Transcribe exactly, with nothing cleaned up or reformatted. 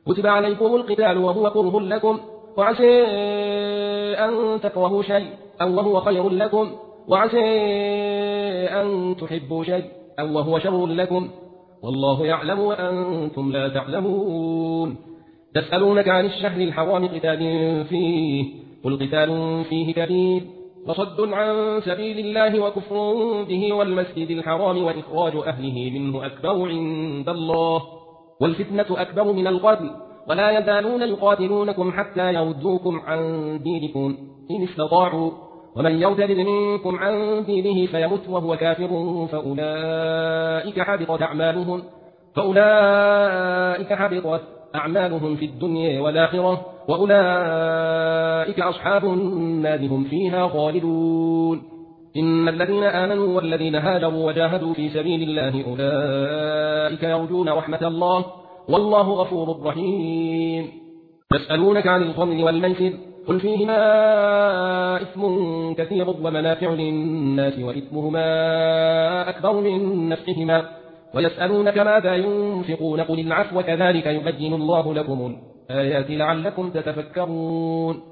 كتب عليكم القتال وهو كره لكم وعسى أن تكرهوا شيء أو وهو خير لكم وعسى أن تحبوا شيء أو وهو شر لكم والله يعلم وأنتم لا تعلمون. تسألونك عن الشهر الحرام قتال فيه قل قتال فيه كبير وصد عن سبيل الله وكفر به والمسجد الحرام وإخراج أهله منه أكبر عند الله والفتنة أكبر من القتل ولا يزالون يقاتلونكم حتى يردوكم عن دينكم إن استطاعوا ومن يرتد منكم عن دينه فيمت وهو كافر فأولئك حبطت أعمالهم فأولئك حبطت أعمالهم في الدنيا والآخرة وأولئك أصحاب النار هم فيها خالدون. إن الذين آمنوا والذين هاجروا وجاهدوا في سبيل الله أولئك يرجون رحمة الله والله غفور رحيم. يسألونك عن الخمر والميسر قل فيهما إثم كثير ومنافع للناس وإثمهما أكبر من نفعهما ويسألونك ماذا ينفقون قل العفو كذلك يبين الله لكم الآيات لعلكم تتفكرون.